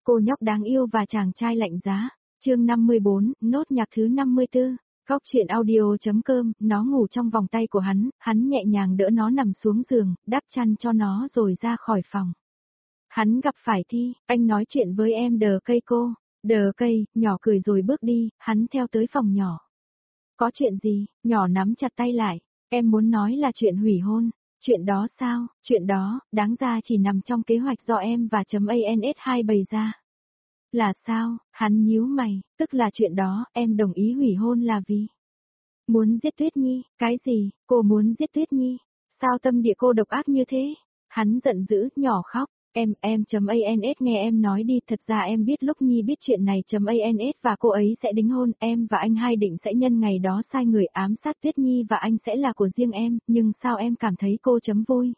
Cô nhóc đáng yêu và chàng trai lạnh giá. Chương 54, nốt nhạc thứ 54. Góc truyện audio.com, nó ngủ trong vòng tay của hắn nhẹ nhàng đỡ nó nằm xuống giường, đắp chăn cho nó rồi ra khỏi phòng. Hắn gặp phải Thi, anh nói chuyện với em đờ cây cô. Đờ cây, nhỏ cười rồi bước đi, hắn theo tới phòng nhỏ. Có chuyện gì, nhỏ nắm chặt tay lại, em muốn nói là chuyện hủy hôn. Chuyện đó sao, chuyện đó, đáng ra chỉ nằm trong kế hoạch do em và .ans2 bày ra. Là sao, hắn nhíu mày, tức là chuyện đó, em đồng ý hủy hôn là vì muốn giết Tuyết Nhi, cái gì, cô muốn giết Tuyết Nhi, sao tâm địa cô độc ác như thế? Hắn giận dữ, nhỏ khóc, em.ans nghe em nói đi, thật ra em biết lúc Nhi biết chuyện này .ans và cô ấy sẽ đính hôn, em và anh hai định sẽ nhân ngày đó sai người ám sát Tuyết Nhi và anh sẽ là của riêng em, nhưng sao em cảm thấy cô vui?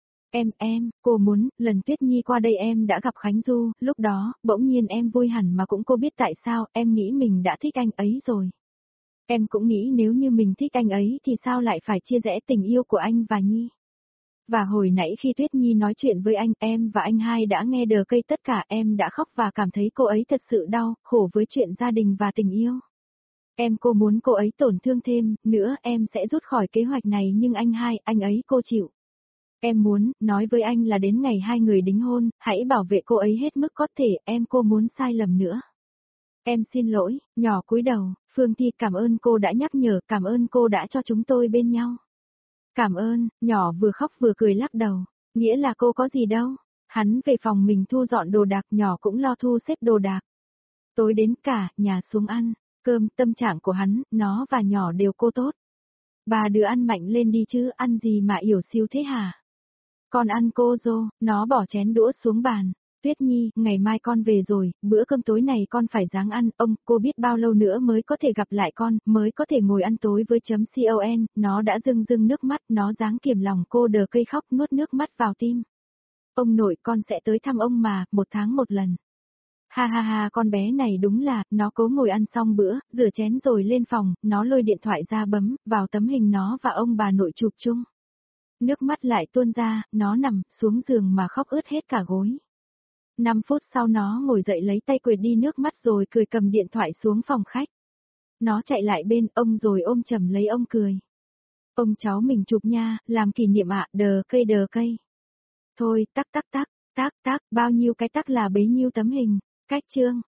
Cô muốn, lần Tuyết Nhi qua đây em đã gặp Khánh Du, lúc đó, bỗng nhiên em vui hẳn mà cũng cô biết tại sao, em nghĩ mình đã thích anh ấy rồi. Em cũng nghĩ nếu như mình thích anh ấy thì sao lại phải chia rẽ tình yêu của anh và Nhi. Và hồi nãy khi Tuyết Nhi nói chuyện với anh, em và anh hai đã nghe đờ cây tất cả, em đã khóc và cảm thấy cô ấy thật sự đau, khổ với chuyện gia đình và tình yêu. Cô muốn cô ấy tổn thương thêm, nữa em sẽ rút khỏi kế hoạch này nhưng anh ấy cô chịu. Em muốn, nói với anh là đến ngày hai người đính hôn, hãy bảo vệ cô ấy hết mức có thể, cô muốn sai lầm nữa. Em xin lỗi, nhỏ cúi đầu, Phương Thi cảm ơn cô đã nhắc nhở, cảm ơn cô đã cho chúng tôi bên nhau. Cảm ơn, nhỏ vừa khóc vừa cười lắc đầu, nghĩa là cô có gì đâu. Hắn về phòng mình thu dọn đồ đạc, nhỏ cũng lo thu xếp đồ đạc. Tối đến cả, nhà xuống ăn, cơm, tâm trạng của hắn, nó và nhỏ đều cô tốt. Ba đứa ăn mạnh lên đi chứ, ăn gì mà yểu xìu thế hả? Con ăn cô dô, nó bỏ chén đũa xuống bàn. Tuyết Nhi, ngày mai con về rồi, bữa cơm tối này con phải ráng ăn, cô biết bao lâu nữa mới có thể gặp lại con, mới có thể ngồi ăn tối với .con, nó đã rưng rưng nước mắt, nó dáng kiềm lòng cô đờ cây khóc nuốt nước mắt vào tim. Ông nội con sẽ tới thăm ông mà, 1 tháng 1 lần. Ha ha ha, con bé này đúng là, nó cố ngồi ăn xong bữa, rửa chén rồi lên phòng, nó lôi điện thoại ra bấm, vào tấm hình nó và ông bà nội chụp chung. Nước mắt lại tuôn ra, nó nằm xuống giường mà khóc ướt hết cả gối. 5 phút sau nó ngồi dậy lấy tay quệt đi nước mắt rồi cười cầm điện thoại xuống phòng khách. Nó chạy lại bên ông rồi ôm chầm lấy ông cười. Ông cháu mình chụp nha, làm kỷ niệm ạ, đờ cây. Thôi, tắc, bao nhiêu cái tắc là bấy nhiêu tấm hình, cách chương.